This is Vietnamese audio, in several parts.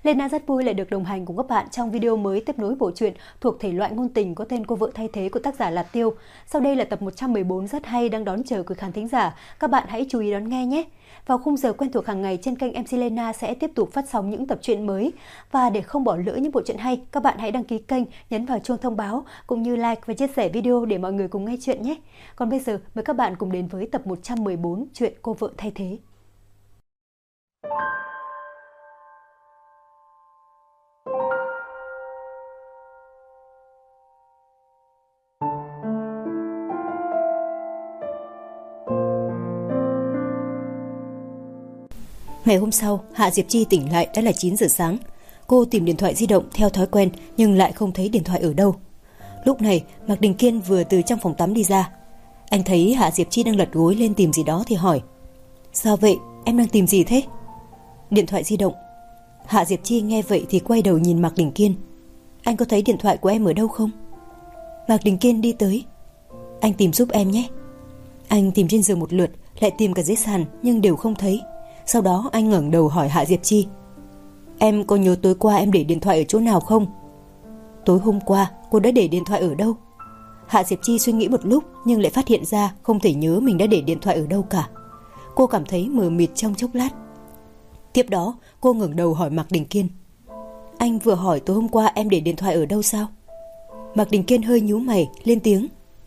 Lena rất vui lại được đồng hành cùng các bạn trong video mới tiếp nối bộ truyện thuộc thể loại ngôn tình có tên Cô vợ thay thế của tác giả Lạt Tiêu. Sau đây là tập 114 rất hay đang đón chờ quý khán thính giả. Các bạn hãy chú ý đón nghe nhé. Vào khung giờ quen thuộc hàng ngày trên kênh MC Lena sẽ tiếp tục phát sóng những tập truyện mới. Và để không bỏ lỡ những bộ truyện hay, các bạn hãy đăng ký kênh, nhấn vào chuông thông báo cũng như like và chia sẻ video để mọi người cùng nghe chuyện nhé. Còn bây giờ mời các bạn cùng đến với tập 114 truyện Cô vợ thay thế. Ngày hôm sau, Hạ Diệp Chi tỉnh lại đã là 9 giờ sáng. Cô tìm điện thoại di động theo thói quen nhưng lại không thấy điện thoại ở đâu. Lúc này, Mạc Đình Kiên vừa từ trong phòng tắm đi ra. Anh thấy Hạ Diệp Chi đang lật gối lên tìm gì đó thì hỏi: "Sao vậy? Em đang tìm gì thế?" "Điện thoại di động." Hạ Diệp Chi nghe vậy thì quay đầu nhìn Mạc Đình Kiên. "Anh có thấy điện thoại của em ở đâu không?" Mạc Đình Kiên đi tới. "Anh tìm giúp em nhé." Anh tìm trên giường một lượt, lại tìm cả dưới sàn nhưng đều không thấy. Sau đó anh ngẩng đầu hỏi Hạ Diệp Chi: "Em có nhớ tối qua em để điện thoại ở chỗ nào không?" "Tối hôm qua cô đã để điện thoại ở đâu?" Hạ Diệp Chi suy nghĩ một lúc nhưng lại phát hiện ra không thể nhớ mình đã để điện thoại ở đâu cả. Cô cảm thấy mờ mịt trong chốc lát. Tiếp đó cô ngẩng đầu hỏi Mạc Đình Kiên: "Anh vừa hỏi tối hôm qua em để điện thoại ở đâu sao?" Mạc Đình Kiên hơi nhíu mày lên tiếng: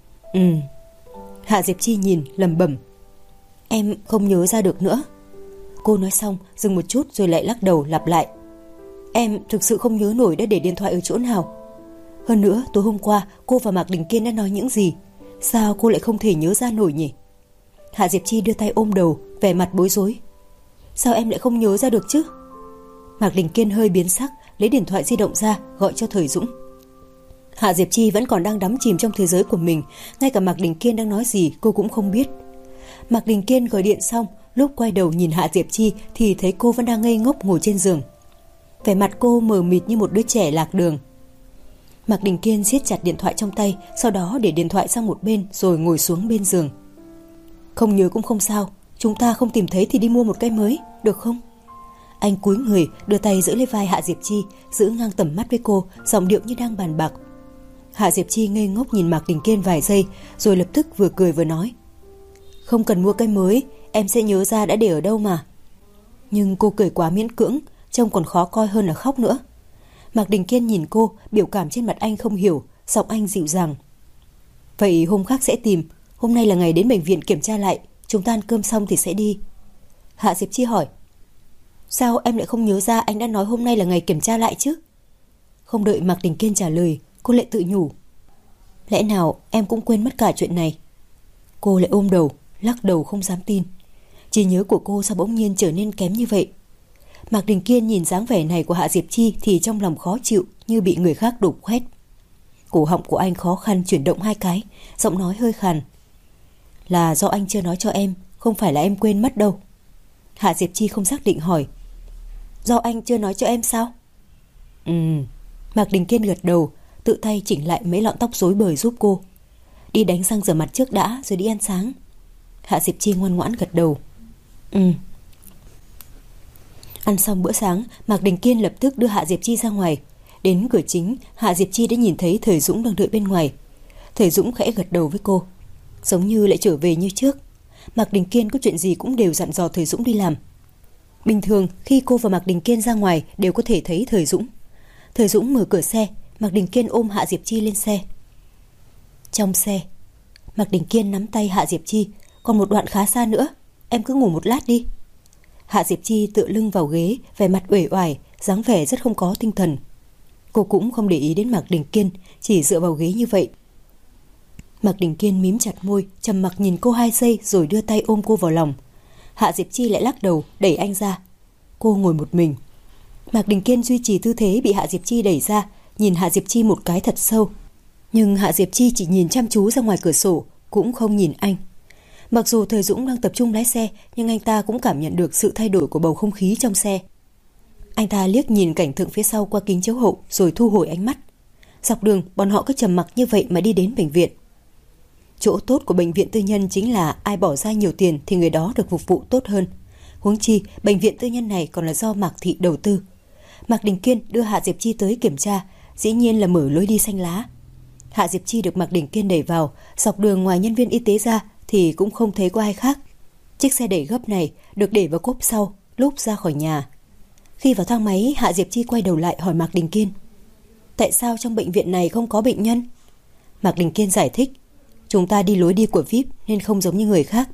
Hạ Diệp Chi nhìn lẩm bẩm: "Em không nhớ ra được nữa." Cô nói xong dừng một chút rồi lại lắc đầu lặp lại: "Em thực sự không nhớ nổi đã để điện thoại ở chỗ nào. Hơn nữa tối hôm qua cô và Mạc Đình Kiên đã nói những gì? Sao cô lại không thể nhớ ra nổi nhỉ?" Hạ Diệp Chi đưa tay ôm đầu, vẻ mặt bối rối: "Sao em lại không nhớ ra được chứ?" Mạc Đình Kiên hơi biến sắc, lấy điện thoại di động ra gọi cho Thời Dũng. Hạ Diệp Chi vẫn còn đang đắm chìm trong thế giới của mình, ngay cả Mạc Đình Kiên đang nói gì cô cũng không biết. Mạc Đình Kiên gọi điện xong, lúc quay đầu nhìn Hạ Diệp Chi thì thấy cô vẫn đang ngây ngốc ngồi trên giường. Vẻ mặt cô mờ mịt như một đứa trẻ lạc đường. Mạc Đình Kiên siết chặt điện thoại trong tay, sau đó để điện thoại sang một bên rồi ngồi xuống bên giường. "Không nhớ cũng không sao, chúng ta không tìm thấy thì đi mua một cái mới, được không?" Anh cúi người đưa tay giữ lấy vai Hạ Diệp Chi, giữ ngang tầm mắt với cô, giọng điệu như đang bàn bạc. Hạ Diệp Chi ngây ngốc nhìn Mạc Đình Kiên vài giây rồi lập tức vừa cười vừa nói: "Không cần mua cái mới, em sẽ nhớ ra đã để ở đâu mà." Nhưng cô cười quá miễn cưỡng, trông còn khó coi hơn là khóc nữa. Mạc Đình Kiên nhìn cô, biểu cảm trên mặt anh không hiểu, giọng anh dịu dàng: "Vậy hôm khác sẽ tìm, hôm nay là ngày đến bệnh viện kiểm tra lại, chúng ta ăn cơm xong thì sẽ đi." Hạ Diệp Chi hỏi: "Sao em lại không nhớ ra anh đã nói hôm nay là ngày kiểm tra lại chứ?" Không đợi Mạc Đình Kiên trả lời, cô lại tự nhủ: "Lẽ nào em cũng quên mất cả chuyện này?" Cô lại ôm đầu, lắc đầu không dám tin. Trí nhớ của cô sao bỗng nhiên trở nên kém như vậy? Mạc Đình Kiên nhìn dáng vẻ này của Hạ Diệp Chi thì trong lòng khó chịu như bị người khác đục khoét. Cổ họng của anh khó khăn chuyển động hai cái, giọng nói hơi khàn: "Là do anh chưa nói cho em, không phải là em quên mất đâu." Hạ Diệp Chi không xác định hỏi: "Do anh chưa nói cho em sao?" Mạc Đình Kiên gật đầu, tự tay chỉnh lại mấy lọn tóc rối bời giúp cô. "Đi đánh răng rửa mặt trước đã rồi đi ăn sáng." Hạ Diệp Chi ngoan ngoãn gật đầu. Ăn xong bữa sáng, Mạc Đình Kiên lập tức đưa Hạ Diệp Chi ra ngoài. Đến cửa chính, Hạ Diệp Chi đã nhìn thấy Thời Dũng đang đợi bên ngoài. Thời Dũng khẽ gật đầu với cô, giống như lại trở về như trước. Mạc Đình Kiên có chuyện gì cũng đều dặn dò Thời Dũng đi làm. Bình thường khi cô và Mạc Đình Kiên ra ngoài đều có thể thấy Thời Dũng. Thời Dũng mở cửa xe, Mạc Đình Kiên ôm Hạ Diệp Chi lên xe. Trong xe, Mạc Đình Kiên nắm tay Hạ Diệp Chi: "Còn một đoạn khá xa nữa, em cứ ngủ một lát đi." Hạ Diệp Chi tựa lưng vào ghế, vẻ mặt uể oải, dáng vẻ rất không có tinh thần. Cô cũng không để ý đến Mạc Đình Kiên, chỉ dựa vào ghế như vậy. Mạc Đình Kiên mím chặt môi, trầm mặc nhìn cô 2 giây rồi đưa tay ôm cô vào lòng. Hạ Diệp Chi lại lắc đầu đẩy anh ra. Cô ngồi một mình. Mạc Đình Kiên duy trì tư thế bị Hạ Diệp Chi đẩy ra, nhìn Hạ Diệp Chi một cái thật sâu. Nhưng Hạ Diệp Chi chỉ nhìn chăm chú ra ngoài cửa sổ, cũng không nhìn anh. Mặc dù Thời Dũng đang tập trung lái xe, nhưng anh ta cũng cảm nhận được sự thay đổi của bầu không khí trong xe. Anh ta liếc nhìn cảnh tượng phía sau qua kính chiếu hậu rồi thu hồi ánh mắt. Dọc đường bọn họ cứ trầm mặc như vậy mà đi đến bệnh viện. Chỗ tốt của bệnh viện tư nhân chính là ai bỏ ra nhiều tiền thì người đó được phục vụ tốt hơn. Huống chi bệnh viện tư nhân này còn là do Mạc Thị đầu tư. Mạc Đình Kiên đưa Hạ Diệp Chi tới kiểm tra, dĩ nhiên là mở lối đi xanh lá. Hạ Diệp Chi được Mạc Đình Kiên đẩy vào, dọc đường ngoài nhân viên y tế ra thì cũng không thấy có ai khác. Chiếc xe đẩy gấp này được để vào cốp sau lúc ra khỏi nhà. Khi vào thang máy, Hạ Diệp Chi quay đầu lại hỏi Mạc Đình Kiên: tại sao trong bệnh viện này không có bệnh nhân? Mạc Đình Kiên giải thích: chúng ta đi lối đi của VIP nên không giống như người khác.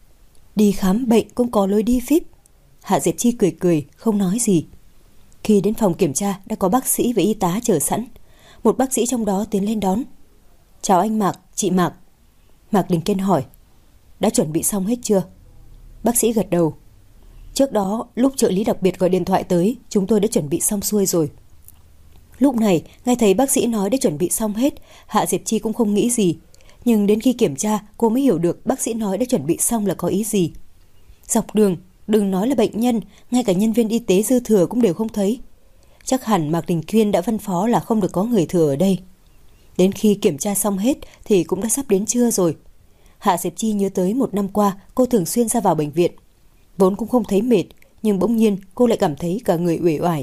Đi khám bệnh cũng có lối đi VIP. Hạ Diệp Chi cười cười, không nói gì. Khi đến phòng kiểm tra đã có bác sĩ và y tá chờ sẵn. Một bác sĩ trong đó tiến lên đón. Chào anh Mạc, chị Mạc. Mạc Đình Kiên hỏi: đã chuẩn bị xong hết chưa? Bác sĩ gật đầu. Trước đó lúc trợ lý đặc biệt gọi điện thoại tới, chúng tôi đã chuẩn bị xong xuôi rồi. Lúc này nghe thấy bác sĩ nói đã chuẩn bị xong hết, Hạ Diệp Chi cũng không nghĩ gì. Nhưng đến khi kiểm tra cô mới hiểu được bác sĩ nói đã chuẩn bị xong là có ý gì. Dọc đường đừng nói là bệnh nhân, ngay cả nhân viên y tế dư thừa cũng đều không thấy. Chắc hẳn Mạc Đình Kiên đã phân phó là không được có người thừa ở đây. Đến khi kiểm tra xong hết thì cũng đã sắp đến trưa rồi. Hạ Diệp Chi nhớ tới một năm qua cô thường xuyên ra vào bệnh viện. Vốn cũng không thấy mệt, nhưng bỗng nhiên cô lại cảm thấy cả người uể oải.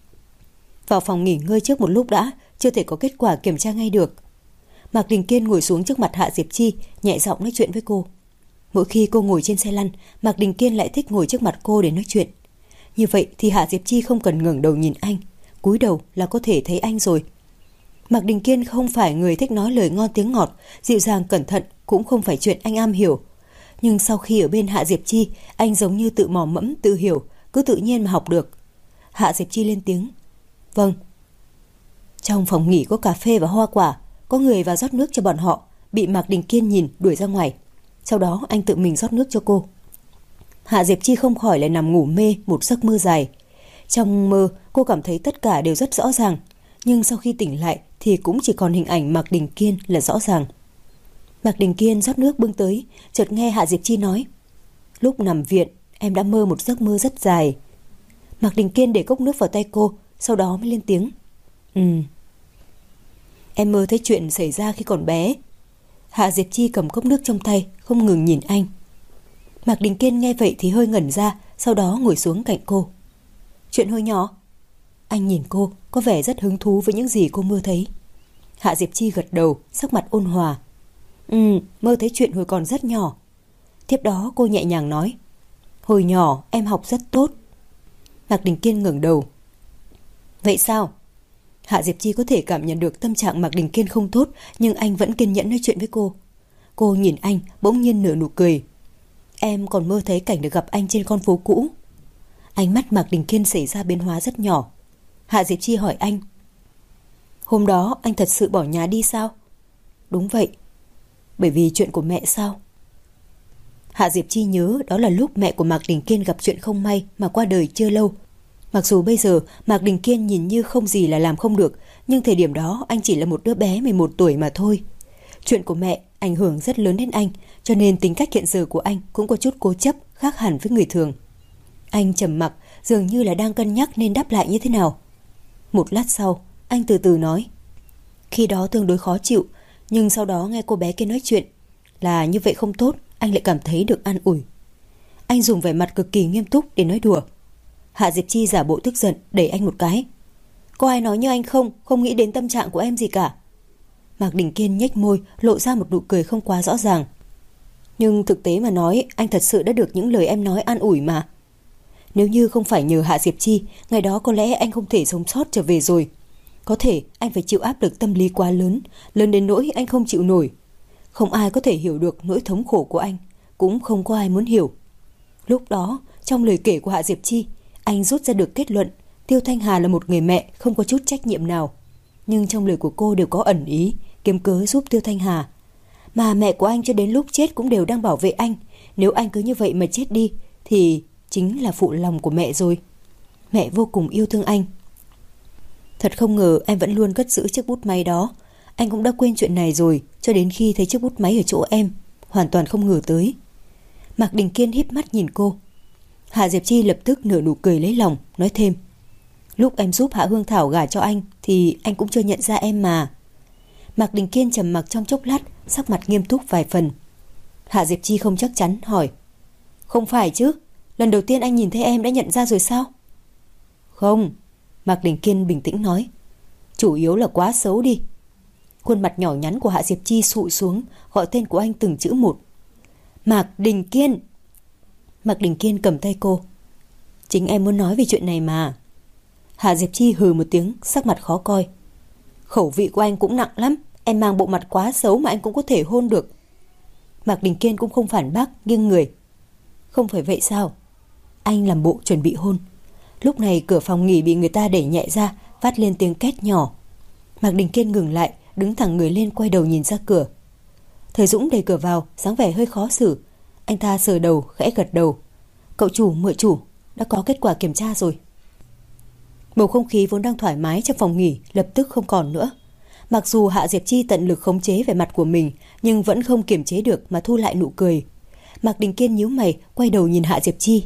Vào phòng nghỉ ngơi trước một lúc đã, chưa thể có kết quả kiểm tra ngay được. Mạc Đình Kiên ngồi xuống trước mặt Hạ Diệp Chi, nhẹ giọng nói chuyện với cô. Mỗi khi cô ngồi trên xe lăn, Mạc Đình Kiên lại thích ngồi trước mặt cô để nói chuyện. Như vậy thì Hạ Diệp Chi không cần ngẩng đầu nhìn anh, cúi đầu là có thể thấy anh rồi. Mạc Đình Kiên không phải người thích nói lời ngon tiếng ngọt, dịu dàng cẩn thận, cũng không phải chuyện anh am hiểu. Nhưng sau khi ở bên Hạ Diệp Chi, anh giống như tự mò mẫm tự hiểu, cứ tự nhiên mà học được. Hạ Diệp Chi lên tiếng: vâng. Trong phòng nghỉ có cà phê và hoa quả, có người vào rót nước cho bọn họ, bị Mạc Đình Kiên nhìn đuổi ra ngoài. Sau đó anh tự mình rót nước cho cô. Hạ Diệp Chi không khỏi lại nằm ngủ mê một giấc mơ dài. Trong mơ cô cảm thấy tất cả đều rất rõ ràng, nhưng sau khi tỉnh lại thì cũng chỉ còn hình ảnh Mạc Đình Kiên là rõ ràng. Mạc Đình Kiên rót nước bưng tới, chợt nghe Hạ Diệp Chi nói: lúc nằm viện em đã mơ một giấc mơ rất dài. Mạc Đình Kiên để cốc nước vào tay cô, sau đó mới lên tiếng: em mơ thấy chuyện xảy ra khi còn bé. Hạ Diệp Chi cầm cốc nước trong tay, không ngừng nhìn anh. Mạc Đình Kiên nghe vậy thì hơi ngẩn ra, sau đó ngồi xuống cạnh cô. Chuyện hồi nhỏ? Anh nhìn cô, có vẻ rất hứng thú với những gì cô mơ thấy. Hạ Diệp Chi gật đầu, sắc mặt ôn hòa. Mơ thấy chuyện hồi còn rất nhỏ. Tiếp đó cô nhẹ nhàng nói: hồi nhỏ em học rất tốt. Mạc Đình Kiên ngẩng đầu. Vậy sao? Hạ Diệp Chi có thể cảm nhận được tâm trạng Mạc Đình Kiên không tốt, nhưng anh vẫn kiên nhẫn nói chuyện với cô. Cô nhìn anh, bỗng nhiên nở nụ cười. Em còn mơ thấy cảnh được gặp anh trên con phố cũ. Ánh mắt Mạc Đình Kiên xảy ra biến hóa rất nhỏ. Hạ Diệp Chi hỏi anh: hôm đó anh thật sự bỏ nhà đi sao? Đúng vậy. Bởi vì chuyện của mẹ sao? Hạ Diệp Chi nhớ đó là lúc mẹ của Mạc Đình Kiên gặp chuyện không may mà qua đời chưa lâu. Mặc dù bây giờ Mạc Đình Kiên nhìn như không gì là làm không được, nhưng thời điểm đó anh chỉ là một đứa bé 11 tuổi mà thôi. Chuyện của mẹ ảnh hưởng rất lớn đến anh, cho nên tính cách hiện giờ của anh cũng có chút cố chấp, khác hẳn với người thường. Anh trầm mặc, dường như là đang cân nhắc nên đáp lại như thế nào. Một lát sau, anh từ từ nói: khi đó tương đối khó chịu, nhưng sau đó nghe cô bé kia nói chuyện là như vậy không tốt, anh lại cảm thấy được an ủi. Anh dùng vẻ mặt cực kỳ nghiêm túc để nói đùa. Hạ Diệp Chi giả bộ tức giận, đẩy anh một cái. Có ai nói như anh không nghĩ đến tâm trạng của em gì cả. Mạc Đình Kiên nhếch môi, lộ ra một nụ cười không quá rõ ràng. Nhưng thực tế mà nói, anh thật sự đã được những lời em nói an ủi mà. Nếu như không phải nhờ Hạ Diệp Chi, ngày đó có lẽ anh không thể sống sót trở về rồi. Có thể anh phải chịu áp lực tâm lý quá lớn, lớn đến nỗi anh không chịu nổi. Không ai có thể hiểu được nỗi thống khổ của anh, cũng không có ai muốn hiểu. Lúc đó, trong lời kể của Hạ Diệp Chi, anh rút ra được kết luận Tiêu Thanh Hà là một người mẹ không có chút trách nhiệm nào. Nhưng trong lời của cô đều có ẩn ý, kiếm cớ giúp Tiêu Thanh Hà. Mà mẹ của anh cho đến lúc chết cũng đều đang bảo vệ anh. Nếu anh cứ như vậy mà chết đi thì chính là phụ lòng của mẹ rồi. Mẹ vô cùng yêu thương anh. Thật không ngờ em vẫn luôn cất giữ chiếc bút máy đó. Anh cũng đã quên chuyện này rồi, cho đến khi thấy chiếc bút máy ở chỗ em, hoàn toàn không ngờ tới. Mạc Đình Kiên híp mắt nhìn cô. Hạ Diệp Chi lập tức nở nụ cười lấy lòng, nói thêm: lúc em giúp Hạ Hương Thảo gả cho anh thì anh cũng chưa nhận ra em mà. Mạc Đình Kiên trầm mặc trong chốc lát, sắc mặt nghiêm túc vài phần. Hạ Diệp Chi không chắc chắn hỏi: không phải chứ, lần đầu tiên anh nhìn thấy em đã nhận ra rồi sao? Không, Mạc Đình Kiên bình tĩnh nói. Chủ yếu là quá xấu đi. Khuôn mặt nhỏ nhắn của Hạ Diệp Chi sụi xuống, gọi tên của anh từng chữ một. Mạc Đình Kiên. Mạc Đình Kiên cầm tay cô. Chính em muốn nói về chuyện này mà. Hạ Diệp Chi hừ một tiếng, sắc mặt khó coi. Khẩu vị của anh cũng nặng lắm. Em mang bộ mặt quá xấu mà anh cũng có thể hôn được. Mạc Đình Kiên cũng không phản bác, nghiêng người. Không phải vậy sao? Anh làm bộ chuẩn bị hôn. Lúc này cửa phòng nghỉ bị người ta đẩy nhẹ ra, phát lên tiếng két nhỏ. Mạc Đình Kiên ngừng lại, đứng thẳng người lên, quay đầu nhìn ra cửa. Thời Dũng đẩy cửa vào, dáng vẻ hơi khó xử. Anh ta sờ đầu, khẽ gật đầu. Cậu chủ, mợ chủ, đã có kết quả kiểm tra rồi. Bầu không khí vốn đang thoải mái trong phòng nghỉ lập tức không còn nữa. Mặc dù Hạ Diệp Chi tận lực khống chế vẻ mặt của mình, nhưng vẫn không kiềm chế được mà thu lại nụ cười. Mạc Đình Kiên nhíu mày, quay đầu nhìn Hạ Diệp Chi.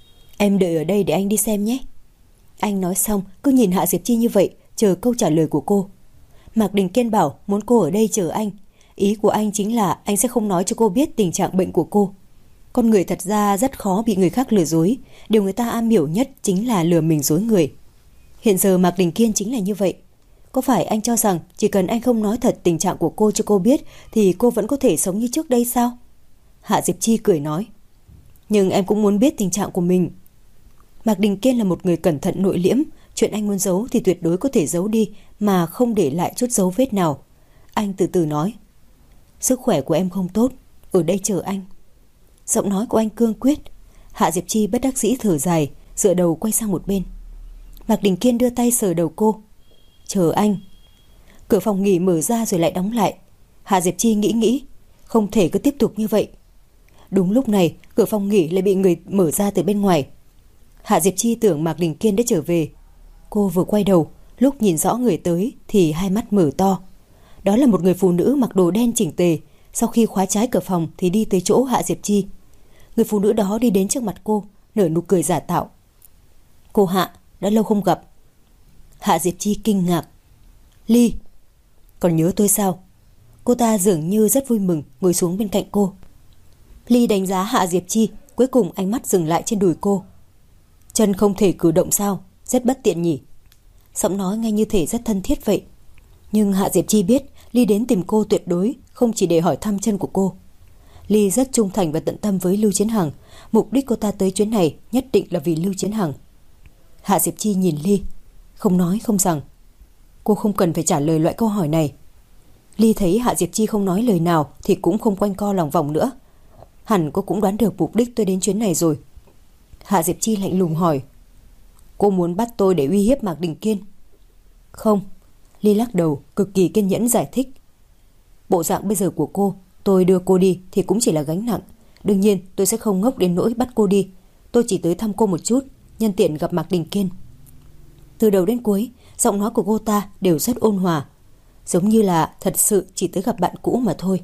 Em đợi ở đây để anh đi xem nhé. Anh nói xong cứ nhìn Hạ Diệp Chi như vậy, chờ câu trả lời của cô. Mạc Đình Kiên bảo muốn cô ở đây chờ anh. Ý của anh chính là anh sẽ không nói cho cô biết tình trạng bệnh của cô. Con người thật ra rất khó bị người khác lừa dối. Điều người ta am hiểu nhất chính là lừa mình dối người. Hiện giờ Mạc Đình Kiên chính là như vậy. Có phải anh cho rằng chỉ cần anh không nói thật tình trạng của cô cho cô biết thì cô vẫn có thể sống như trước đây sao? Hạ Diệp Chi cười nói. Nhưng em cũng muốn biết tình trạng của mình. Mạc Đình Kiên là một người cẩn thận nội liễm. Chuyện anh muốn giấu thì tuyệt đối có thể giấu đi mà không để lại chút dấu vết nào. Anh từ từ nói. Sức khỏe của em không tốt, ở đây chờ anh. Giọng nói của anh cương quyết. Hạ Diệp Chi bất đắc dĩ thở dài, dựa đầu quay sang một bên. Mạc Đình Kiên đưa tay sờ đầu cô. Chờ anh. Cửa phòng nghỉ mở ra rồi lại đóng lại. Hạ Diệp Chi nghĩ không thể cứ tiếp tục như vậy. Đúng lúc này cửa phòng nghỉ lại bị người mở ra từ bên ngoài. Hạ Diệp Chi tưởng Mạc Đình Kiên đã trở về. Cô vừa quay đầu, lúc nhìn rõ người tới thì hai mắt mở to. Đó là một người phụ nữ mặc đồ đen chỉnh tề. Sau khi khóa trái cửa phòng thì đi tới chỗ Hạ Diệp Chi. Người phụ nữ đó đi đến trước mặt cô, nở nụ cười giả tạo. Cô Hạ, đã lâu không gặp. Hạ Diệp Chi kinh ngạc. Ly, còn nhớ tôi sao? Cô ta dường như rất vui mừng, ngồi xuống bên cạnh cô. Ly đánh giá Hạ Diệp Chi, cuối cùng ánh mắt dừng lại trên đùi cô. Chân không thể cử động sao? Rất bất tiện nhỉ? Giọng nói nghe như thể rất thân thiết vậy. Nhưng Hạ Diệp Chi biết Ly đến tìm cô tuyệt đối không chỉ để hỏi thăm chân của cô. Ly rất trung thành và tận tâm với Lưu Chiến Hằng. Mục đích cô ta tới chuyến này nhất định là vì Lưu Chiến Hằng. Hạ Diệp Chi nhìn Ly, không nói không rằng. Cô không cần phải trả lời loại câu hỏi này. Ly thấy Hạ Diệp Chi không nói lời nào thì cũng không quanh co lòng vòng nữa. Hẳn cô cũng đoán được mục đích tôi đến chuyến này rồi. Hạ Diệp Chi lạnh lùng hỏi. Cô muốn bắt tôi để uy hiếp Mạc Đình Kiên? Không. Ly lắc đầu, cực kỳ kiên nhẫn giải thích. Bộ dạng bây giờ của cô, tôi đưa cô đi thì cũng chỉ là gánh nặng. Đương nhiên tôi sẽ không ngốc đến nỗi bắt cô đi. Tôi chỉ tới thăm cô một chút, nhân tiện gặp Mạc Đình Kiên. Từ đầu đến cuối, giọng nói của cô ta đều rất ôn hòa, giống như là thật sự chỉ tới gặp bạn cũ mà thôi.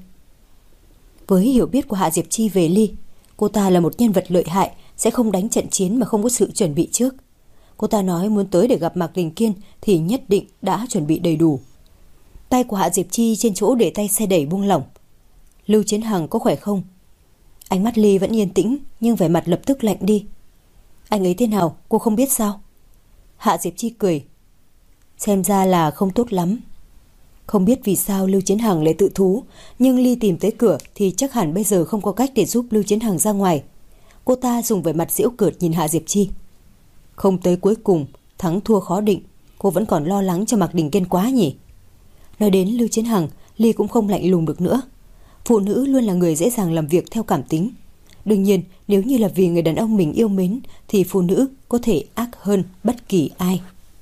Với hiểu biết của Hạ Diệp Chi về Ly, cô ta là một nhân vật lợi hại, sẽ không đánh trận chiến mà không có sự chuẩn bị trước. Cô ta nói muốn tới để gặp Mạc Đình Kiên thì nhất định đã chuẩn bị đầy đủ. Tay của Hạ Diệp Chi trên chỗ để tay xe đẩy buông lỏng. Lưu Chiến Hằng có khỏe không? Ánh mắt Ly vẫn yên tĩnh, nhưng vẻ mặt lập tức lạnh đi. Anh ấy thế nào, cô không biết sao? Hạ Diệp Chi cười. Xem ra là không tốt lắm. Không biết vì sao Lưu Chiến Hằng lại tự thú, nhưng Ly tìm tới cửa thì chắc hẳn bây giờ không có cách để giúp Lưu Chiến Hằng ra ngoài. Cô ta dùng vẻ mặt giễu cợt nhìn Hạ Diệp Chi. Không tới cuối cùng, thắng thua khó định, cô vẫn còn lo lắng cho Mạc Đình Kiên quá nhỉ? Nói đến Lưu Chiến Hằng, Ly cũng không lạnh lùng được nữa. Phụ nữ luôn là người dễ dàng làm việc theo cảm tính. Đương nhiên, nếu như là vì người đàn ông mình yêu mến thì phụ nữ có thể ác hơn bất kỳ ai.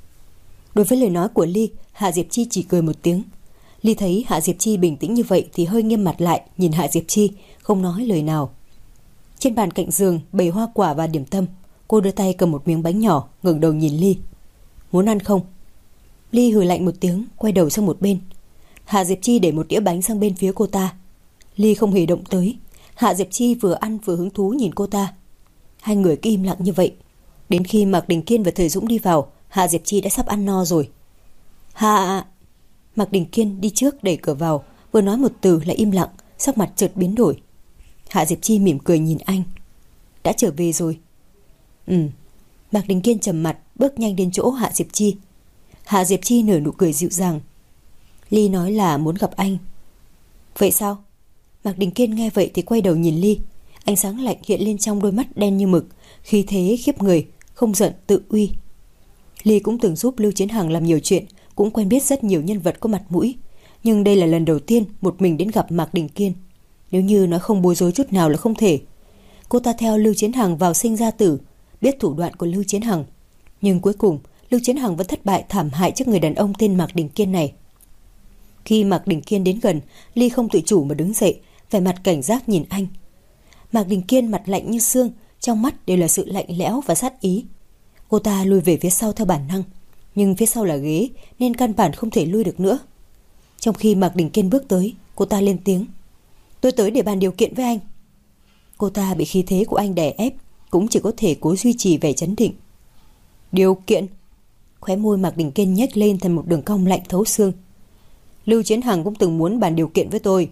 Đối với lời nói của Ly, Hạ Diệp Chi chỉ cười một tiếng. Ly thấy Hạ Diệp Chi bình tĩnh như vậy thì hơi nghiêm mặt lại, nhìn Hạ Diệp Chi, không nói lời nào. Trên bàn cạnh giường bày hoa quả và điểm tâm. Cô đưa tay cầm một miếng bánh nhỏ, ngẩng đầu nhìn Ly. Muốn ăn không? Ly hừ lạnh một tiếng, quay đầu sang một bên. Hạ Diệp Chi để một đĩa bánh sang bên phía cô ta. Ly không hề động tới. Hạ Diệp Chi vừa ăn vừa hứng thú nhìn cô ta. Hai người cứ im lặng như vậy. Đến khi Mạc Đình Kiên và Thời Dũng đi vào, Hạ Diệp Chi đã sắp ăn no rồi. Hạ! Mạc Đình Kiên đi trước đẩy cửa vào, vừa nói một từ lại im lặng, sắc mặt chợt biến đổi. Hạ Diệp Chi mỉm cười nhìn anh. Đã trở về rồi. Mạc Đình Kiên trầm mặt bước nhanh đến chỗ Hạ Diệp Chi. Hạ Diệp Chi nở nụ cười dịu dàng. Ly nói là muốn gặp anh. Vậy sao? Mạc Đình Kiên nghe vậy thì quay đầu nhìn Ly. Ánh sáng lạnh hiện lên trong đôi mắt đen như mực, khí thế khiếp người, không giận tự uy. Ly cũng từng giúp Lưu Chiến Hằng làm nhiều chuyện, cũng quen biết rất nhiều nhân vật có mặt mũi, nhưng đây là lần đầu tiên một mình đến gặp Mạc Đình Kiên. Nếu như nói không bối rối chút nào là không thể. Cô ta theo Lưu Chiến Hằng vào sinh ra tử, biết thủ đoạn của Lưu Chiến Hằng, nhưng cuối cùng Lưu Chiến Hằng vẫn thất bại thảm hại trước người đàn ông tên Mạc Đình Kiên này. Khi Mạc Đình Kiên đến gần, Ly không tự chủ mà đứng dậy, vẻ mặt cảnh giác nhìn anh. Mạc Đình Kiên mặt lạnh như xương, trong mắt đều là sự lạnh lẽo và sát ý. Cô ta lùi về phía sau theo bản năng, nhưng phía sau là ghế nên căn bản không thể lui được nữa. Trong khi Mạc Đình Kiên bước tới, cô ta lên tiếng. Tôi tới để bàn điều kiện với anh. Cô ta bị khí thế của anh đè ép, cũng chỉ có thể cố duy trì vẻ trấn định. Điều kiện? Khóe môi Mạc Đình Kiên nhếch lên thành một đường cong lạnh thấu xương. Lưu Chiến Hằng cũng từng muốn bàn điều kiện với tôi.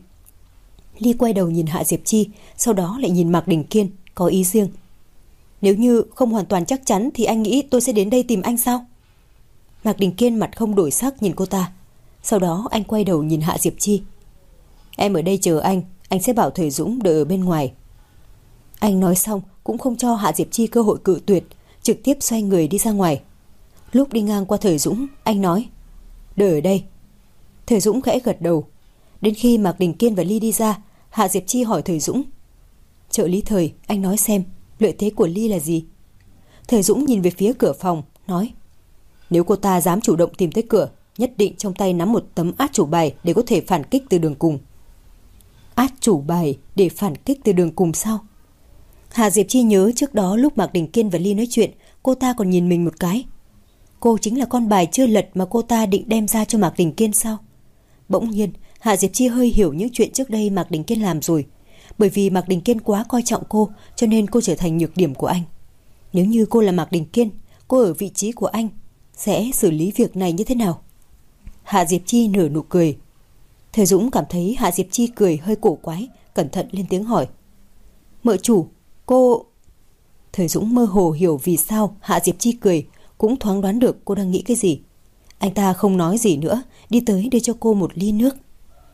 Ly quay đầu nhìn Hạ Diệp Chi, sau đó lại nhìn Mạc Đình Kiên, có ý riêng. Nếu như không hoàn toàn chắc chắn thì anh nghĩ tôi sẽ đến đây tìm anh sao? Mạc Đình Kiên mặt không đổi sắc nhìn cô ta. Sau đó anh quay đầu nhìn Hạ Diệp Chi. Em ở đây chờ anh sẽ bảo Thời Dũng đợi ở bên ngoài. Anh nói xong cũng không cho Hạ Diệp Chi cơ hội cự tuyệt, trực tiếp xoay người đi ra ngoài. Lúc đi ngang qua Thời Dũng, anh nói, đợi ở đây. Thời Dũng khẽ gật đầu. Đến khi Mạc Đình Kiên và Ly đi ra, Hạ Diệp Chi hỏi Thời Dũng, trợ lý Thời, anh nói xem lợi thế của Ly là gì? Thời Dũng nhìn về phía cửa phòng, nói, nếu cô ta dám chủ động tìm tới cửa, nhất định trong tay nắm một tấm át chủ bài để có thể phản kích từ đường cùng. Át chủ bài để phản kích từ đường cùng sao? Hạ Diệp Chi nhớ trước đó lúc Mạc Đình Kiên và Ly nói chuyện, cô ta còn nhìn mình một cái. Cô chính là con bài chưa lật mà cô ta định đem ra cho Mạc Đình Kiên sao? Bỗng nhiên, Hạ Diệp Chi hơi hiểu những chuyện trước đây Mạc Đình Kiên làm rồi. Bởi vì Mạc Đình Kiên quá coi trọng cô, cho nên cô trở thành nhược điểm của anh. Nếu như cô là Mạc Đình Kiên, cô ở vị trí của anh, sẽ xử lý việc này như thế nào? Hạ Diệp Chi nở nụ cười. Thời Dũng cảm thấy Hạ Diệp Chi cười hơi cổ quái, cẩn thận lên tiếng hỏi. Mợ chủ, cô... Thời Dũng mơ hồ hiểu vì sao Hạ Diệp Chi cười, cũng thoáng đoán được cô đang nghĩ cái gì. Anh ta không nói gì nữa, đi tới đưa cho cô một ly nước.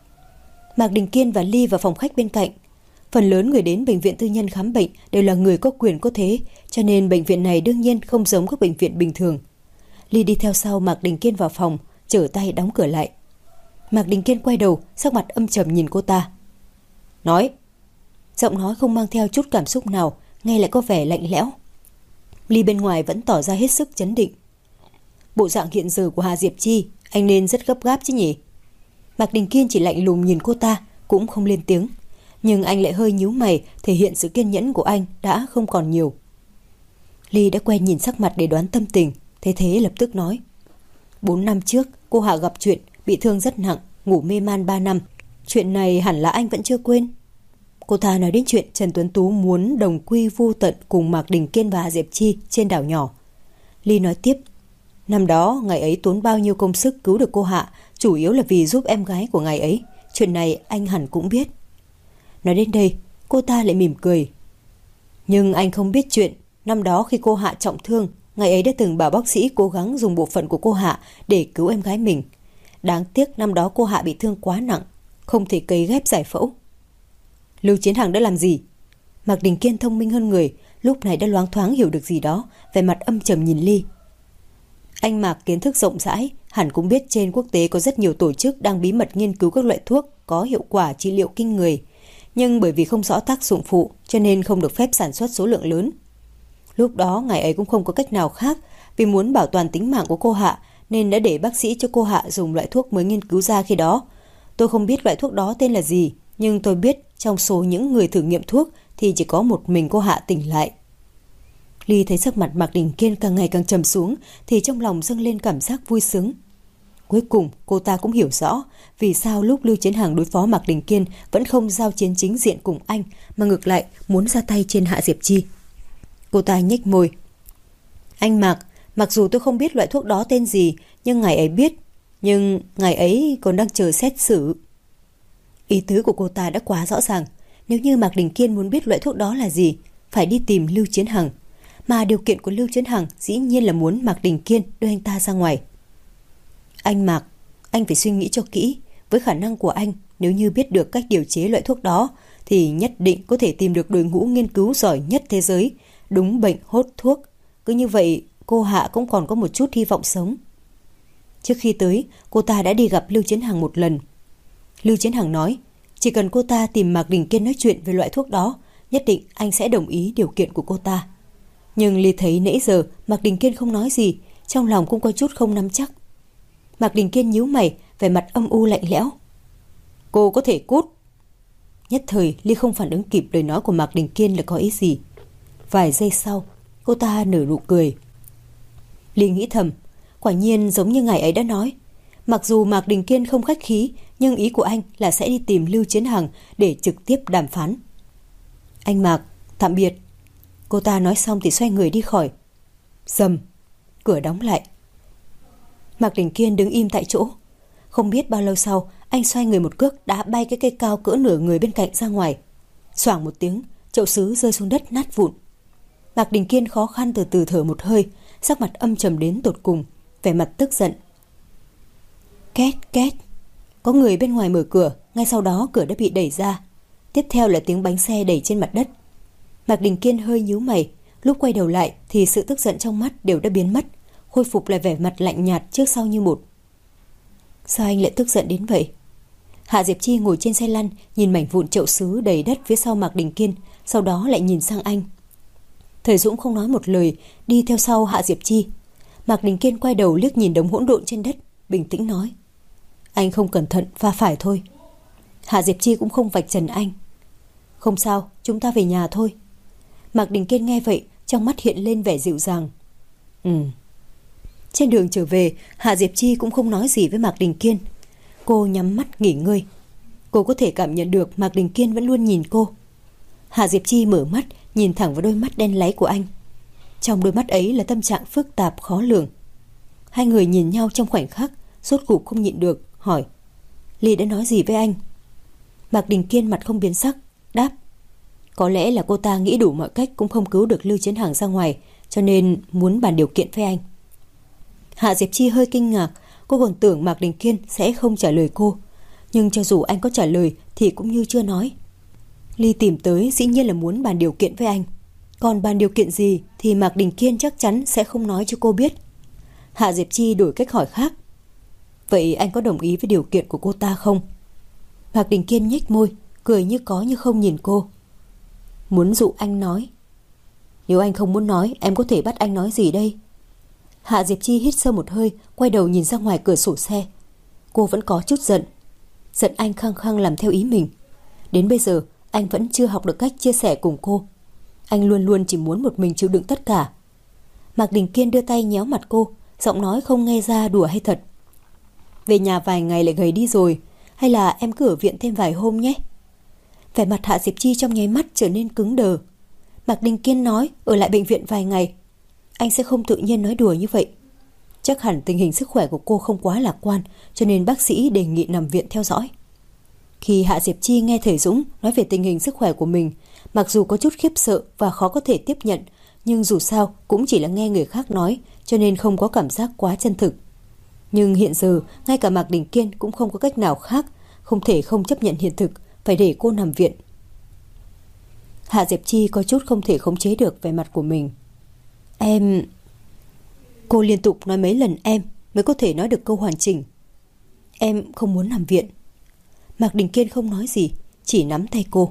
Mạc Đình Kiên và Ly vào phòng khách bên cạnh. Phần lớn người đến bệnh viện tư nhân khám bệnh đều là người có quyền có thế, cho nên bệnh viện này đương nhiên không giống các bệnh viện bình thường. Ly đi theo sau Mạc Đình Kiên vào phòng, trở tay đóng cửa lại. Mạc Đình Kiên quay đầu, sắc mặt âm trầm nhìn cô ta. Nói. Giọng nói không mang theo chút cảm xúc nào, nghe lại có vẻ lạnh lẽo. Ly bên ngoài vẫn tỏ ra hết sức trấn định. Bộ dạng hiện giờ của Hạ Diệp Chi, anh nên rất gấp gáp chứ nhỉ? Mạc Đình Kiên chỉ lạnh lùng nhìn cô ta, cũng không lên tiếng. Nhưng anh lại hơi nhíu mày, thể hiện sự kiên nhẫn của anh đã không còn nhiều. Ly đã quen nhìn sắc mặt để đoán tâm tình, thế lập tức nói. 4 năm trước, cô Hạ gặp chuyện, bị thương rất nặng, ngủ mê man 3 năm. Chuyện này hẳn là anh vẫn chưa quên. Cô ta nói đến chuyện Trần Tuấn Tú muốn đồng quy vu tận cùng Mạc Đình Kiên và Hạ Diệp Chi trên đảo nhỏ. Ly nói tiếp. Năm đó, ngài ấy tốn bao nhiêu công sức cứu được cô Hạ, chủ yếu là vì giúp em gái của ngài ấy. Chuyện này anh hẳn cũng biết. Nói đến đây, cô ta lại mỉm cười. Nhưng anh không biết chuyện, năm đó khi cô Hạ trọng thương, ngài ấy đã từng bảo bác sĩ cố gắng dùng bộ phận của cô Hạ để cứu em gái mình. Đáng tiếc năm đó cô Hạ bị thương quá nặng, không thể cấy ghép giải phẫu. Lưu Chiến Hằng đã làm gì? Mạc Đình Kiên thông minh hơn người, lúc này đã loáng thoáng hiểu được gì đó, vẻ mặt âm trầm nhìn Ly. Anh Mạc kiến thức rộng rãi, hẳn cũng biết trên quốc tế có rất nhiều tổ chức đang bí mật nghiên cứu các loại thuốc có hiệu quả trị liệu kinh người, nhưng bởi vì không rõ tác dụng phụ cho nên không được phép sản xuất số lượng lớn. Lúc đó ngài ấy cũng không có cách nào khác, vì muốn bảo toàn tính mạng của cô Hạ nên đã để bác sĩ cho cô Hạ dùng loại thuốc mới nghiên cứu ra khi đó. Tôi không biết loại thuốc đó tên là gì, nhưng tôi biết trong số những người thử nghiệm thuốc thì chỉ có một mình cô Hạ tỉnh lại. Ly thấy sắc mặt Mạc Đình Kiên càng ngày càng trầm xuống thì trong lòng dâng lên cảm giác vui sướng. Cuối cùng cô ta cũng hiểu rõ vì sao lúc Lưu Chiến Hằng đối phó Mạc Đình Kiên vẫn không giao chiến chính diện cùng anh mà ngược lại muốn ra tay trên Hạ Diệp Chi. Cô ta nhếch môi. Anh Mạc, mặc dù tôi không biết loại thuốc đó tên gì nhưng ngài ấy biết, nhưng ngài ấy còn đang chờ xét xử. Ý tứ của cô ta đã quá rõ ràng. Nếu như Mạc Đình Kiên muốn biết loại thuốc đó là gì, phải đi tìm Lưu Chiến Hằng. mà điều kiện của Lưu Chấn Hằng dĩ nhiên là muốn Mạc Đình Kiên đưa anh ta ra ngoài. Anh Mạc, anh phải suy nghĩ cho kỹ. Với khả năng của anh, nếu như biết được cách điều chế loại thuốc đó thì nhất định có thể tìm được đội ngũ nghiên cứu giỏi nhất thế giới, đúng bệnh hốt thuốc. Cứ như vậy, cô Hạ cũng còn có một chút hy vọng sống. Trước khi tới, cô ta đã đi gặp Lưu Chấn Hằng một lần. Lưu Chấn Hằng nói, chỉ cần cô ta tìm Mạc Đình Kiên nói chuyện về loại thuốc đó, nhất định anh sẽ đồng ý điều kiện của cô ta. Nhưng Ly thấy nãy giờ Mạc Đình Kiên không nói gì, trong lòng cũng có chút không nắm chắc. Mạc Đình Kiên nhíu mày, vẻ mặt âm u lạnh lẽo. Cô có thể cút. Nhất thời Ly không phản ứng kịp lời nói của Mạc Đình Kiên là có ý gì. Vài giây sau, cô ta nở nụ cười. Ly nghĩ thầm, quả nhiên giống như ngày ấy đã nói. Mặc dù Mạc Đình Kiên không khách khí, nhưng ý của anh là sẽ đi tìm Lưu Chấn Hằng để trực tiếp đàm phán. Anh Mạc, tạm biệt. Cô ta nói xong thì xoay người đi khỏi. Rầm, cửa đóng lại. Mạc Đình Kiên đứng im tại chỗ. Không biết bao lâu sau, anh xoay người một cước đá bay cái cây cao cỡ nửa người bên cạnh ra ngoài. Xoảng một tiếng, chậu sứ rơi xuống đất nát vụn. Mạc Đình Kiên khó khăn từ từ thở một hơi, sắc mặt âm trầm đến tột cùng, vẻ mặt tức giận. Két két. Có người bên ngoài mở cửa, ngay sau đó cửa đã bị đẩy ra. Tiếp theo là tiếng bánh xe đẩy trên mặt đất. Mạc Đình Kiên hơi nhíu mày, lúc quay đầu lại thì sự tức giận trong mắt đều đã biến mất, khôi phục lại vẻ mặt lạnh nhạt trước sau như một. Sao anh lại tức giận đến vậy? Hạ Diệp Chi ngồi trên xe lăn, nhìn mảnh vụn chậu sứ đầy đất phía sau Mạc Đình Kiên, sau đó lại nhìn sang anh. Thời Dũng không nói một lời, đi theo sau Hạ Diệp Chi. Mạc Đình Kiên quay đầu liếc nhìn đống hỗn độn trên đất, bình tĩnh nói: Anh không cẩn thận va phải thôi. Hạ Diệp Chi cũng không vạch trần anh. Không sao, chúng ta về nhà thôi. Mạc Đình Kiên nghe vậy, trong mắt hiện lên vẻ dịu dàng. Trên đường trở về, Hạ Diệp Chi cũng không nói gì với Mạc Đình Kiên. Cô nhắm mắt nghỉ ngơi. Cô có thể cảm nhận được Mạc Đình Kiên vẫn luôn nhìn cô. Hạ Diệp Chi mở mắt, nhìn thẳng vào đôi mắt đen láy của anh. Trong đôi mắt ấy là tâm trạng phức tạp khó lường. Hai người nhìn nhau trong khoảnh khắc, rốt cuộc không nhịn được, hỏi: Ly đã nói gì với anh? Mạc Đình Kiên mặt không biến sắc, đáp: Có lẽ là cô ta nghĩ đủ mọi cách cũng không cứu được Lưu Chấn Hằng ra ngoài, cho nên muốn bàn điều kiện với anh. Hạ Diệp Chi hơi kinh ngạc, cô còn tưởng Mạc Đình Kiên sẽ không trả lời cô. Nhưng cho dù anh có trả lời thì cũng như chưa nói. Ly tìm tới dĩ nhiên là muốn bàn điều kiện với anh. Còn bàn điều kiện gì thì Mạc Đình Kiên chắc chắn sẽ không nói cho cô biết. Hạ Diệp Chi đổi cách hỏi khác: Vậy anh có đồng ý với điều kiện của cô ta không? Mạc Đình Kiên nhếch môi, cười như có như không nhìn cô. Muốn dụ anh nói. Nếu anh không muốn nói, em có thể bắt anh nói gì đây? Hạ Diệp Chi hít sâu một hơi, quay đầu nhìn ra ngoài cửa sổ xe. Cô vẫn có chút giận. Giận anh khăng khăng làm theo ý mình. Đến bây giờ, anh vẫn chưa học được cách chia sẻ cùng cô. Anh luôn luôn chỉ muốn một mình chịu đựng tất cả. Mạc Đình Kiên đưa tay nhéo mặt cô, giọng nói không nghe ra đùa hay thật. Về nhà vài ngày lại gầy đi rồi, hay là em cứ ở viện thêm vài hôm nhé? Vẻ mặt Hạ Diệp Chi trong nháy mắt trở nên cứng đờ. Mạc Đình Kiên nói ở lại bệnh viện vài ngày. Anh sẽ không tự nhiên nói đùa như vậy. Chắc hẳn tình hình sức khỏe của cô không quá lạc quan, cho nên bác sĩ đề nghị nằm viện theo dõi. Khi Hạ Diệp Chi nghe thầy Dũng nói về tình hình sức khỏe của mình, mặc dù có chút khiếp sợ và khó có thể tiếp nhận, nhưng dù sao cũng chỉ là nghe người khác nói, cho nên không có cảm giác quá chân thực. Nhưng hiện giờ, ngay cả Mạc Đình Kiên cũng không có cách nào khác, không thể không chấp nhận hiện thực, phải để cô nằm viện. Hạ Diệp Chi có chút không thể khống chế được vẻ mặt của mình. Em... Cô liên tục nói mấy lần em mới có thể nói được câu hoàn chỉnh. Em không muốn nằm viện. Mạc Đình Kiên không nói gì, chỉ nắm tay cô.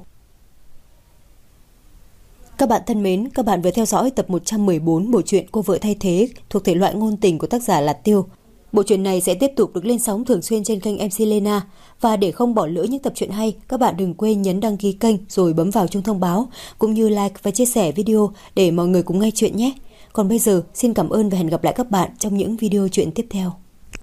Các bạn thân mến, các bạn vừa theo dõi tập 114 bộ truyện Cô vợ thay thế thuộc thể loại ngôn tình của tác giả Lạt Tiêu. Bộ truyện này sẽ tiếp tục được lên sóng thường xuyên trên kênh MC Lena. Và để không bỏ lỡ những tập truyện hay, các bạn đừng quên nhấn đăng ký kênh rồi bấm vào chuông thông báo, cũng như like và chia sẻ video để mọi người cùng nghe chuyện nhé. Còn bây giờ, xin cảm ơn và hẹn gặp lại các bạn trong những video truyện tiếp theo.